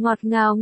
Ngọt ngào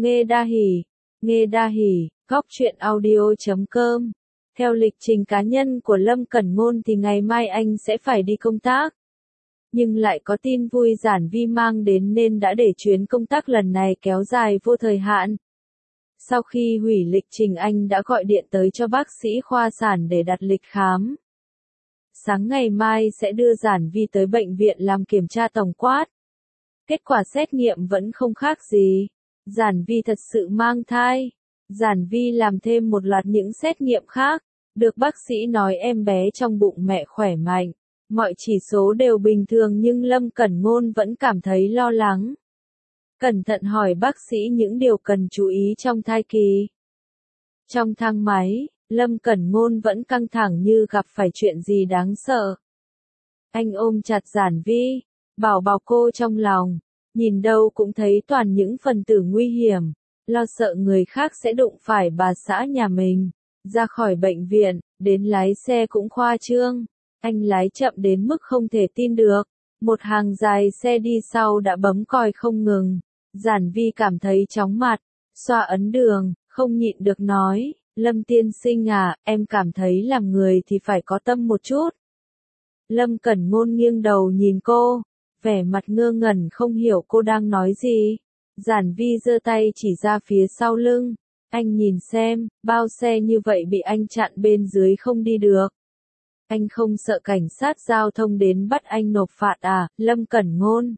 nghe đa hỉ, góc truyện audio.com. Theo lịch trình cá nhân của Lâm Cẩn Ngôn thì ngày mai anh sẽ phải đi công tác. Nhưng lại có tin vui Giản Vi mang đến nên đã để chuyến công tác lần này kéo dài vô thời hạn. Sau khi hủy lịch trình anh đã gọi điện tới cho bác sĩ khoa sản để đặt lịch khám. Sáng ngày mai sẽ đưa Giản Vi tới bệnh viện làm kiểm tra tổng quát. Kết quả xét nghiệm vẫn không khác gì. Giản Vi thật sự mang thai. Giản Vi làm thêm một loạt những xét nghiệm khác. Được bác sĩ nói em bé trong bụng mẹ khỏe mạnh. Mọi chỉ số đều bình thường nhưng Lâm Cẩn Ngôn vẫn cảm thấy lo lắng. Cẩn thận hỏi bác sĩ những điều cần chú ý trong thai kỳ. Trong thang máy, Lâm Cẩn Ngôn vẫn căng thẳng như gặp phải chuyện gì đáng sợ. Anh ôm chặt Giản Vi, bảo bọc cô trong lòng. Nhìn đâu cũng thấy toàn những phần tử nguy hiểm, lo sợ người khác sẽ đụng phải bà xã nhà mình. Ra khỏi bệnh viện, đến lái xe cũng khoa trương. Anh lái chậm đến mức không thể tin được. Một hàng dài xe đi sau đã bấm còi không ngừng. Giản Vi cảm thấy chóng mặt, xoa ấn đường, không nhịn được nói, Lâm tiên sinh à, em cảm thấy làm người thì phải có tâm một chút. Lâm Cẩn Ngôn nghiêng đầu nhìn cô, vẻ mặt ngơ ngẩn không hiểu cô đang nói gì. Giản Vi giơ tay chỉ ra phía sau lưng, anh nhìn xem, bao xe như vậy bị anh chặn bên dưới không đi được. Anh không sợ cảnh sát giao thông đến bắt anh nộp phạt à, Lâm Cẩn Ngôn?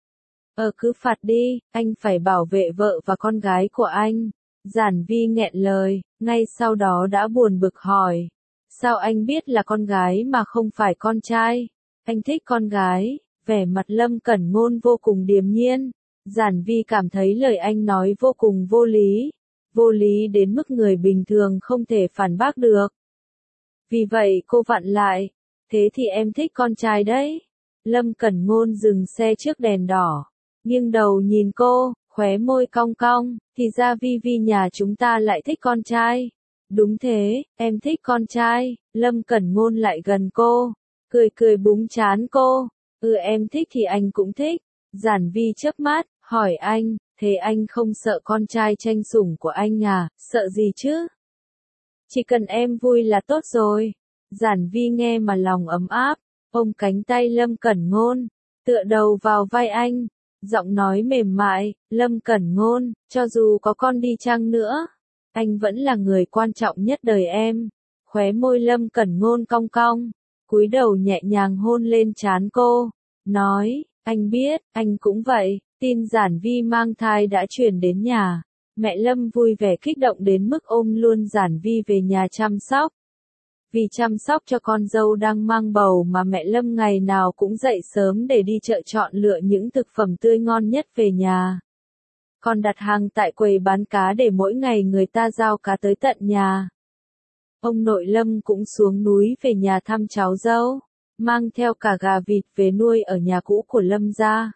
Cứ phạt đi, anh phải bảo vệ vợ và con gái của anh. Giản Vi nghẹn lời, ngay sau đó đã buồn bực hỏi. Sao anh biết là con gái mà không phải con trai? Anh thích con gái. Vẻ mặt Lâm Cẩn Ngôn vô cùng điềm nhiên. Giản Vi cảm thấy lời anh nói vô cùng vô lý. Vô lý đến mức người bình thường không thể phản bác được. Vì vậy cô vặn lại. Thế thì em thích con trai đấy. Lâm Cẩn Ngôn dừng xe trước đèn đỏ. Nghiêng đầu nhìn cô, khóe môi cong cong. Thì ra Vi Vi nhà chúng ta lại thích con trai. Đúng thế, em thích con trai. Lâm Cẩn Ngôn lại gần cô. Cười búng trán cô. Em thích thì anh cũng thích. Giản Vi chớp mắt, hỏi anh, thế anh không sợ con trai tranh sủng của anh à, sợ gì chứ? Chỉ cần em vui là tốt rồi. Giản Vi nghe mà lòng ấm áp, ôm cánh tay Lâm Cẩn Ngôn, tựa đầu vào vai anh, giọng nói mềm mại, Lâm Cẩn Ngôn, cho dù có con đi chăng nữa, anh vẫn là người quan trọng nhất đời em. Khóe môi Lâm Cẩn Ngôn cong cong, cúi đầu nhẹ nhàng hôn lên trán cô, nói, anh biết, anh cũng vậy. Tin Giản Vi mang thai đã truyền đến nhà. Mẹ Lâm vui vẻ kích động đến mức ôm luôn Giản Vi về nhà chăm sóc. Vì chăm sóc cho con dâu đang mang bầu mà mẹ Lâm ngày nào cũng dậy sớm để đi chợ chọn lựa những thực phẩm tươi ngon nhất về nhà. Còn đặt hàng tại quầy bán cá để mỗi ngày người ta giao cá tới tận nhà. Ông nội Lâm cũng xuống núi về nhà thăm cháu dâu, mang theo cả gà vịt về nuôi ở nhà cũ của Lâm gia.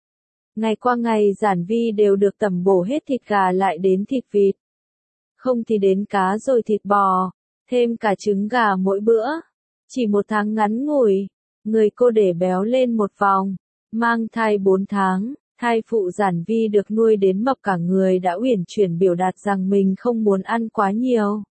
Ngày qua ngày Giản Vi đều được tẩm bổ hết thịt gà lại đến thịt vịt. Không thì đến cá rồi thịt bò, thêm cả trứng gà mỗi bữa. Chỉ 1 tháng ngắn ngủi, người cô để béo lên một vòng. Mang thai 4 tháng, thai phụ Giản Vi được nuôi đến mập cả người đã uyển chuyển biểu đạt rằng mình không muốn ăn quá nhiều.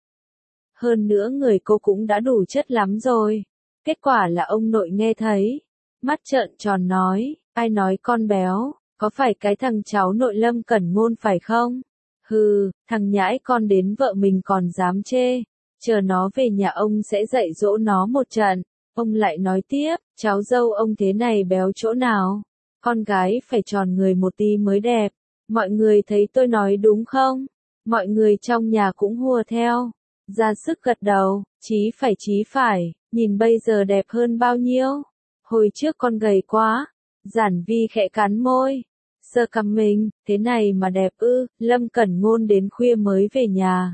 Hơn nữa người cô cũng đã đủ chất lắm rồi. Kết quả là ông nội nghe thấy, mắt trợn tròn nói, ai nói con béo? Có phải cái thằng cháu nội Lâm Cẩn Ngôn phải không? Hừ, thằng nhãi con đến vợ mình còn dám chê. Chờ nó về nhà ông sẽ dạy dỗ nó một trận. Ông lại nói tiếp, cháu dâu ông thế này béo chỗ nào? Con gái phải tròn người một tí mới đẹp. Mọi người thấy tôi nói đúng không? Mọi người trong nhà cũng hùa theo. Ra sức gật đầu, chí phải, nhìn bây giờ đẹp hơn bao nhiêu? Hồi trước con gầy quá. Giản Vi khẽ cắn môi. Sơ cằm mình, thế này mà đẹp ư? Lâm Cẩn Ngôn đến khuya mới về nhà.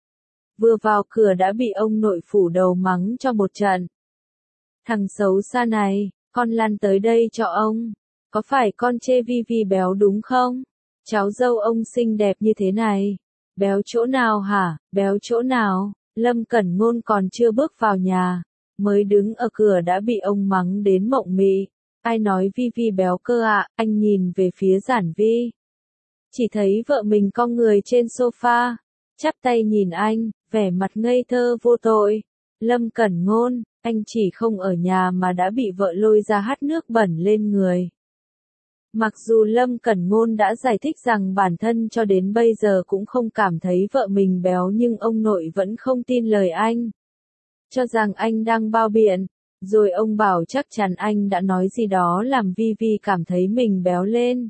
Vừa vào cửa đã bị ông nội phủ đầu mắng cho một trận. Thằng xấu xa này, con lăn tới đây cho ông. Có phải con chê Vi Vi béo đúng không? Cháu dâu ông xinh đẹp như thế này. Béo chỗ nào hả? Béo chỗ nào? Lâm Cẩn Ngôn còn chưa bước vào nhà, mới đứng ở cửa đã bị ông mắng đến mộng mị. Ai nói Vi Vi béo cơ ạ? Anh nhìn về phía Giản Vi. chỉ thấy vợ mình cong người trên sofa, chắp tay nhìn anh, vẻ mặt ngây thơ vô tội. Lâm Cẩn Ngôn, anh chỉ không ở nhà mà đã bị vợ lôi ra hắt nước bẩn lên người. Mặc dù Lâm Cẩn Ngôn đã giải thích rằng bản thân cho đến bây giờ cũng không cảm thấy vợ mình béo nhưng ông nội vẫn không tin lời anh. Cho rằng anh đang bao biện, rồi ông bảo chắc chắn anh đã nói gì đó làm Vi Vi cảm thấy mình béo lên.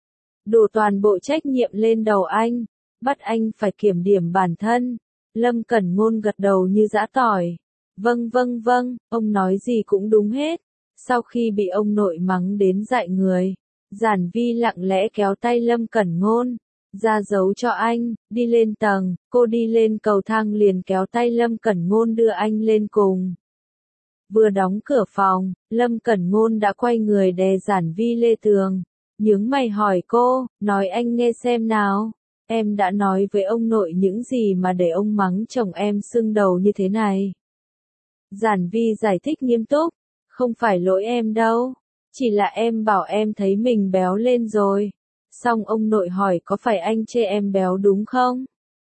Đổ toàn bộ trách nhiệm lên đầu anh, bắt anh phải kiểm điểm bản thân. Lâm Cẩn Ngôn gật đầu như giã tỏi. Vâng vâng vâng, ông nói gì cũng đúng hết. Sau khi bị ông nội mắng đến dại người, Giản Vi lặng lẽ kéo tay Lâm Cẩn Ngôn, ra dấu cho anh, đi lên tầng. Cô đi lên cầu thang liền kéo tay Lâm Cẩn Ngôn đưa anh lên cùng. Vừa đóng cửa phòng, Lâm Cẩn Ngôn đã quay người đè Giản Vi lên tường, nhướng mày hỏi cô, nói anh nghe xem nào, em đã nói với ông nội những gì mà để ông mắng chồng em sưng đầu như thế này. Giản Vi giải thích nghiêm túc, không phải lỗi em đâu, chỉ là em bảo em thấy mình béo lên rồi. Xong ông nội hỏi có phải anh chê em béo đúng không?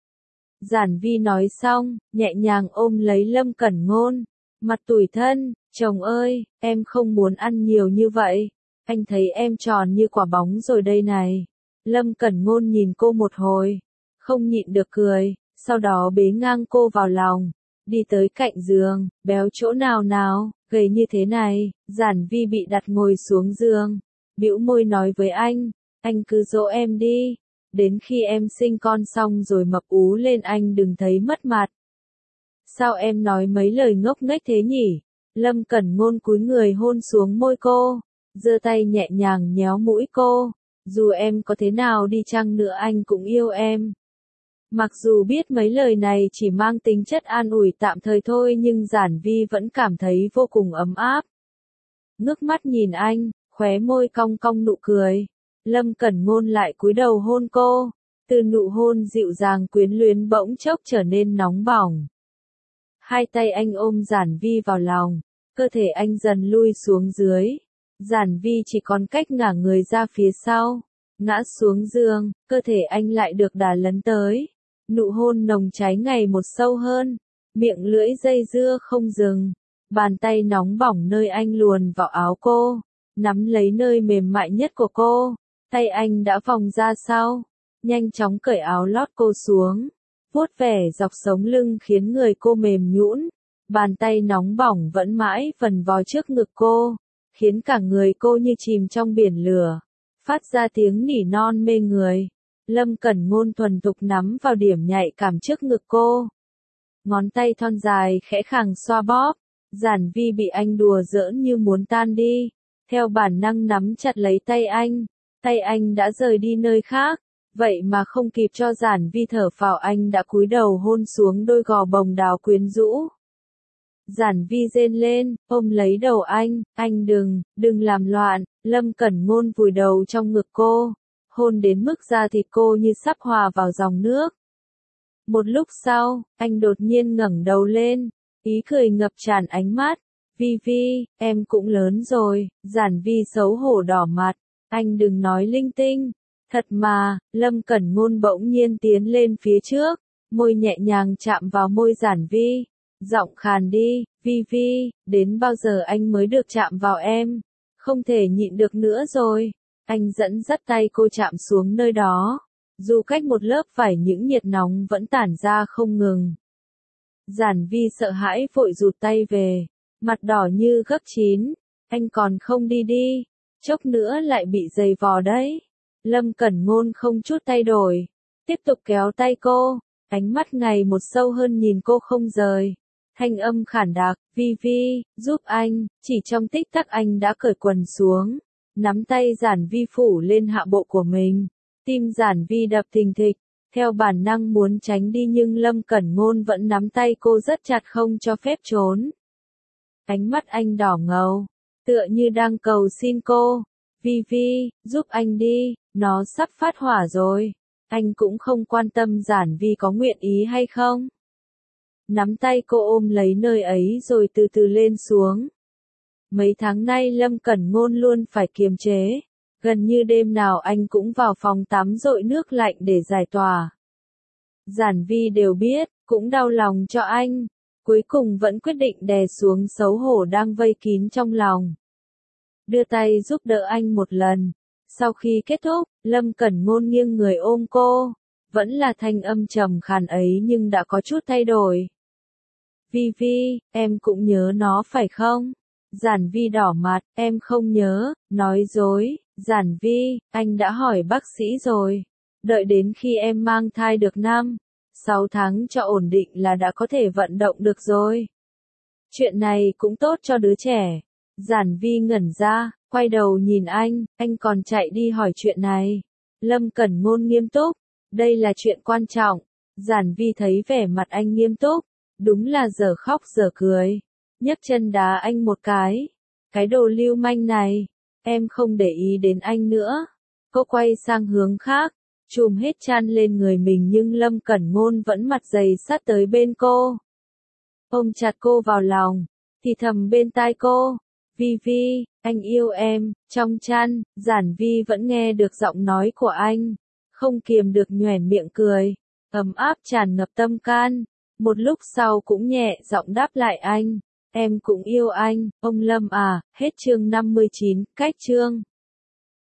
Giản Vi nói xong, nhẹ nhàng ôm lấy Lâm Cẩn Ngôn, mặt tủi thân, chồng ơi, em không muốn ăn nhiều như vậy, anh thấy em tròn như quả bóng rồi đây này. Lâm Cẩn Ngôn nhìn cô một hồi, không nhịn được cười, sau đó bế ngang cô vào lòng, đi tới cạnh giường, béo chỗ nào nào, gầy như thế này. Giản Vi bị đặt ngồi xuống giường, bĩu môi nói với anh cứ dỗ em đi, đến khi em sinh con xong rồi mập ú lên anh đừng thấy mất mặt. Sao em nói mấy lời ngốc nghếch thế nhỉ? Lâm Cẩn Ngôn cúi người hôn xuống môi cô, giơ tay nhẹ nhàng nhéo mũi cô, dù em có thế nào đi chăng nữa anh cũng yêu em. Mặc dù biết mấy lời này chỉ mang tính chất an ủi tạm thời thôi nhưng Giản Vi vẫn cảm thấy vô cùng ấm áp. Ngước mắt nhìn anh, khóe môi cong cong nụ cười. Lâm Cẩn Ngôn lại cúi đầu hôn cô, từ nụ hôn dịu dàng quyến luyến bỗng chốc trở nên nóng bỏng. Hai tay anh ôm Giản Vi vào lòng, cơ thể anh dần lui xuống dưới. Giản Vi chỉ còn cách ngả người ra phía sau, ngã xuống giường, cơ thể anh lại được đà lấn tới. Nụ hôn nồng cháy ngày một sâu hơn, miệng lưỡi dây dưa không dừng, bàn tay nóng bỏng nơi anh luồn vào áo cô, nắm lấy nơi mềm mại nhất của cô, tay anh đã vòng ra sau, nhanh chóng cởi áo lót cô xuống, vuốt vẻ dọc sống lưng khiến người cô mềm nhũn, bàn tay nóng bỏng vẫn mãi vần vò trước ngực cô, khiến cả người cô như chìm trong biển lửa, phát ra tiếng nỉ non mê người. Lâm Cẩn Ngôn thuần thục nắm vào điểm nhạy cảm trước ngực cô. Ngón tay thon dài khẽ khàng xoa bóp, Giản Vi bị anh đùa giỡn như muốn tan đi, theo bản năng nắm chặt lấy tay anh đã rời đi nơi khác, vậy mà không kịp cho Giản Vi thở phào anh đã cúi đầu hôn xuống đôi gò bồng đào quyến rũ. Giản Vi rên lên, ôm lấy đầu anh đừng làm loạn. Lâm Cẩn Ngôn vùi đầu trong ngực cô, hôn đến mức da thịt cô như sắp hòa vào dòng nước. Một lúc sau, anh đột nhiên ngẩng đầu lên, ý cười ngập tràn ánh mắt. Vi Vi, em cũng lớn rồi. Giản Vi xấu hổ đỏ mặt, anh đừng nói linh tinh. Thật mà. Lâm Cẩn Ngôn bỗng nhiên tiến lên phía trước, môi nhẹ nhàng chạm vào môi Giản Vi, giọng khàn đi, Vi Vi, đến bao giờ anh mới được chạm vào em? Không thể nhịn được nữa rồi. Anh dẫn dắt tay cô chạm xuống nơi đó, dù cách một lớp vải những nhiệt nóng vẫn tản ra không ngừng. Giản Vi sợ hãi vội rụt tay về, mặt đỏ như gấc chín, anh còn không đi đi, chốc nữa lại bị giày vò đấy. Lâm Cẩn Ngôn không chút thay đổi, tiếp tục kéo tay cô, ánh mắt ngày một sâu hơn nhìn cô không rời. Thanh âm khản đặc, Vi Vi, giúp anh. Chỉ trong tích tắc anh đã cởi quần xuống, nắm tay Giản Vi phủ lên hạ bộ của mình. Tim Giản Vi đập thình thịch, theo bản năng muốn tránh đi nhưng Lâm Cẩn Ngôn vẫn nắm tay cô rất chặt không cho phép trốn. Ánh mắt anh đỏ ngầu, tựa như đang cầu xin cô. Vi Vi, giúp anh đi, nó sắp phát hỏa rồi. Anh cũng không quan tâm Giản Vi có nguyện ý hay không. Nắm tay cô ôm lấy nơi ấy rồi từ từ lên xuống. Mấy tháng nay Lâm Cẩn Ngôn luôn phải kiềm chế, Gần như đêm nào anh cũng vào phòng tắm dội nước lạnh để giải tỏa. Giản Vi đều biết, cũng đau lòng cho anh. Cuối cùng vẫn quyết định đè xuống xấu hổ đang vây kín trong lòng. Đưa tay giúp đỡ anh một lần. Sau khi kết thúc, Lâm Cẩn Ngôn nghiêng người ôm cô. Vẫn là thanh âm trầm khàn ấy nhưng đã có chút thay đổi. Vi Vi, em cũng nhớ nó phải không? Giản Vi đỏ mặt, em không nhớ, nói dối. Giản Vi, anh đã hỏi bác sĩ rồi. Đợi đến khi em mang thai được 6 tháng cho ổn định là đã có thể vận động được rồi. Chuyện này cũng tốt cho đứa trẻ. Giản Vi ngẩn ra, quay đầu nhìn anh còn chạy đi hỏi chuyện này. Lâm Cẩn Ngôn nghiêm túc, đây là chuyện quan trọng. Giản Vi thấy vẻ mặt anh nghiêm túc, đúng là giờ khóc giờ cười. Nhấc chân đá anh một cái đồ lưu manh này, em không để ý đến anh nữa. Cô quay sang hướng khác, chùm hết chăn lên người mình nhưng Lâm Cẩn Ngôn vẫn mặt dày sát tới bên cô. Ôm chặt cô vào lòng, thì thầm bên tai cô, Vi Vi, anh yêu em. Trong chăn, Giản Vi vẫn nghe được giọng nói của anh, không kiềm được nhoẻn miệng cười, ấm áp tràn ngập tâm can. Một lúc sau cũng nhẹ giọng đáp lại anh, em cũng yêu anh, ông Lâm à. Hết chương 59, cách chương.